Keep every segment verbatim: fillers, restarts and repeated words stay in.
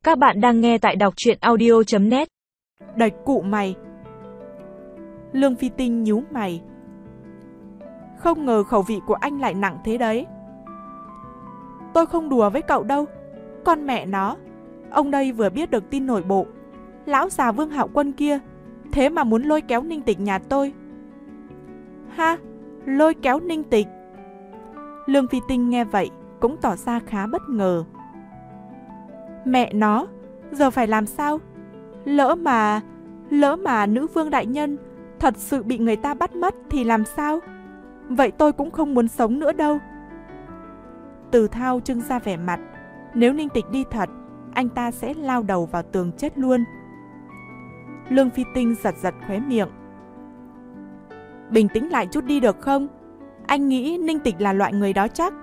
Các bạn đang nghe tại đọc truyện audio chấm net. Đẩy cụ mày. Lương Phi Tinh nhíu mày. Không ngờ khẩu vị của anh lại nặng thế đấy. Tôi không đùa với cậu đâu. Con mẹ nó, ông đây vừa biết được tin nội bộ. Lão già Vương Hạo Quân kia thế mà muốn lôi kéo Ninh Tịch nhà tôi. Ha, lôi kéo Ninh Tịch. Lương Phi Tinh nghe vậy cũng tỏ ra khá bất ngờ. Mẹ nó, giờ phải làm sao? Lỡ mà, lỡ mà nữ vương đại nhân thật sự bị người ta bắt mất thì làm sao? Vậy tôi cũng không muốn sống nữa đâu. Từ Thao trưng ra vẻ mặt, nếu Ninh Tịch đi thật, anh ta sẽ lao đầu vào tường chết luôn. Lương Phi Tinh giật giật khóe miệng. Bình tĩnh lại chút đi được không? Anh nghĩ Ninh Tịch là loại người đó chắc?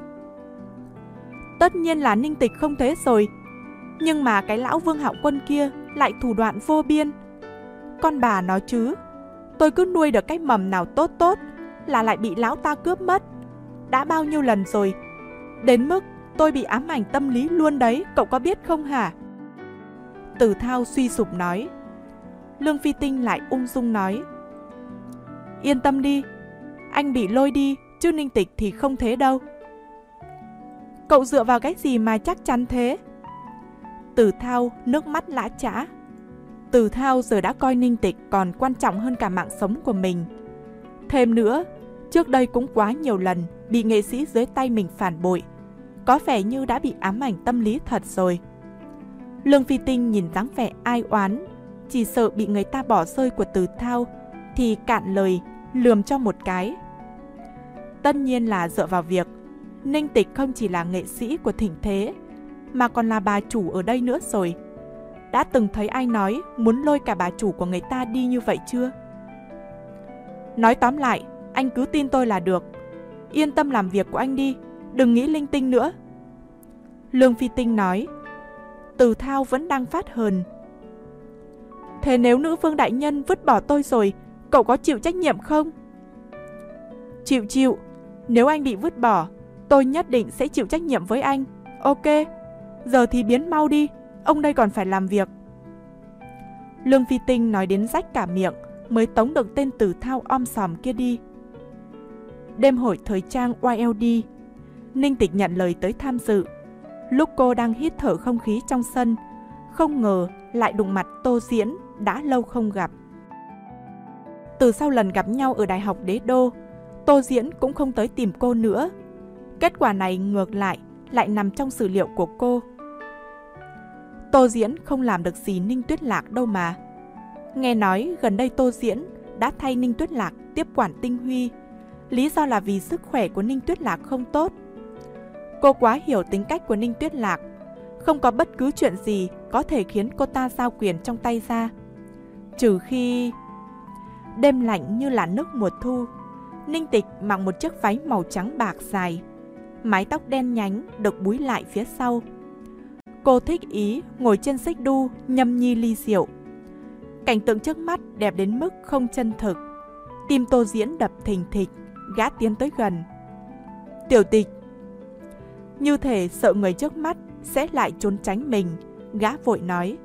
Tất nhiên là Ninh Tịch không thế rồi. Nhưng mà cái lão Vương Hạo Quân kia lại thủ đoạn vô biên. Con bà nói chứ, tôi cứ nuôi được cái mầm nào tốt tốt là lại bị lão ta cướp mất. Đã bao nhiêu lần rồi, đến mức tôi bị ám ảnh tâm lý luôn đấy, cậu có biết không hả? Từ Thao suy sụp nói. Lương Phi Tinh lại ung dung nói. Yên tâm đi, anh bị lôi đi, chứ Ninh Tịch thì không thế đâu. Cậu dựa vào cái gì mà chắc chắn thế? Từ Thao nước mắt lã chã. Từ Thao giờ đã coi Ninh Tịch còn quan trọng hơn cả mạng sống của mình. Thêm nữa, trước đây cũng quá nhiều lần bị nghệ sĩ dưới tay mình phản bội, có vẻ như đã bị ám ảnh tâm lý thật rồi. Lương Phi Tinh nhìn dáng vẻ ai oán, chỉ sợ bị người ta bỏ rơi của Từ Thao, thì cạn lời lườm cho một cái. Tất nhiên là dựa vào việc Ninh Tịch không chỉ là nghệ sĩ của thịnh thế, mà còn là bà chủ ở đây nữa rồi. Đã từng thấy ai nói muốn lôi cả bà chủ của người ta đi như vậy chưa? Nói tóm lại, anh cứ tin tôi là được. Yên tâm làm việc của anh đi, đừng nghĩ linh tinh nữa. Lương Phi Tinh nói. Từ Thao vẫn đang phát hờn. Thế nếu nữ vương đại nhân vứt bỏ tôi rồi, cậu có chịu trách nhiệm không? Chịu chịu. Nếu anh bị vứt bỏ, tôi nhất định sẽ chịu trách nhiệm với anh. Ok, giờ thì biến mau đi, ông đây còn phải làm việc. Lương Phi Tinh nói đến rách cả miệng mới tống được tên Từ Thao om sòm kia đi. Đêm hội thời trang Y L D, Ninh Tịch nhận lời tới tham dự. Lúc cô đang hít thở không khí trong sân, không ngờ lại đụng mặt Tô Diễn đã lâu không gặp. Từ sau lần gặp nhau ở Đại học Đế Đô, Tô Diễn cũng không tới tìm cô nữa. Kết quả này ngược lại lại nằm trong sử liệu của cô. Tô Diễn không làm được gì Ninh Tuyết Lạc đâu mà. Nghe nói gần đây Tô Diễn đã thay Ninh Tuyết Lạc tiếp quản Tinh Huy, lý do là vì sức khỏe của Ninh Tuyết Lạc không tốt. Cô quá hiểu tính cách của Ninh Tuyết Lạc, không có bất cứ chuyện gì có thể khiến cô ta giao quyền trong tay ra. Trừ khi... Đêm lạnh như là nước mùa thu, Ninh Tịch mặc một chiếc váy màu trắng bạc dài, mái tóc đen nhánh được búi lại phía sau. Cô thích ý ngồi trên xích đu nhâm nhi ly rượu. Cảnh tượng trước mắt đẹp đến mức không chân thực. Tim Tô Diễn đập thình thịch, gã tiến tới gần. Tiểu Tịch. Như thể sợ người trước mắt sẽ lại trốn tránh mình, gã vội nói.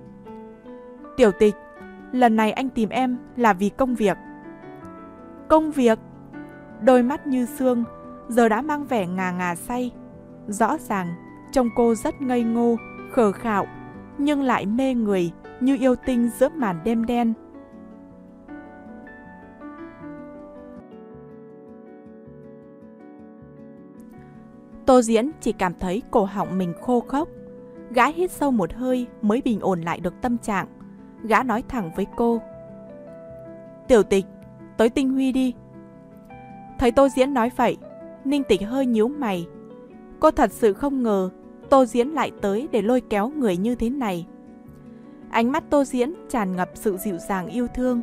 Tiểu Tịch, lần này anh tìm em là vì công việc. Công việc? Đôi mắt như xương giờ đã mang vẻ ngà ngà say. Rõ ràng trông cô rất ngây ngô, khờ khạo, nhưng lại mê người như yêu tinh giữa màn đêm đen. Tô Diễn chỉ cảm thấy cổ họng mình khô khốc. Gã hít sâu một hơi mới bình ổn lại được tâm trạng. Gã nói thẳng với cô. Tiểu Tịch, tới Tinh Huy đi. Thấy Tô Diễn nói vậy, Ninh Tịch hơi nhíu mày. Cô thật sự không ngờ Tô Diễn lại tới để lôi kéo người như thế này. Ánh mắt Tô Diễn tràn ngập sự dịu dàng yêu thương.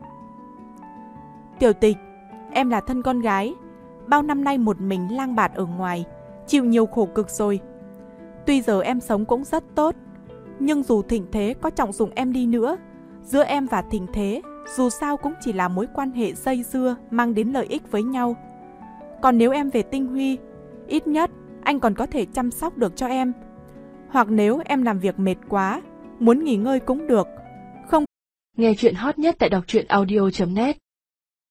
Tiểu Tịch, em là thân con gái, bao năm nay một mình lang bạt ở ngoài, chịu nhiều khổ cực rồi. Tuy giờ em sống cũng rất tốt, nhưng dù thịnh thế có trọng dụng em đi nữa, giữa em và thịnh thế dù sao cũng chỉ là mối quan hệ dây dưa mang đến lợi ích với nhau. Còn nếu em về Tinh Huy, ít nhất anh còn có thể chăm sóc được cho em. Hoặc nếu em làm việc mệt quá, muốn nghỉ ngơi cũng được. Không. Nghe chuyện hot nhất tại đọc truyện audio chấm net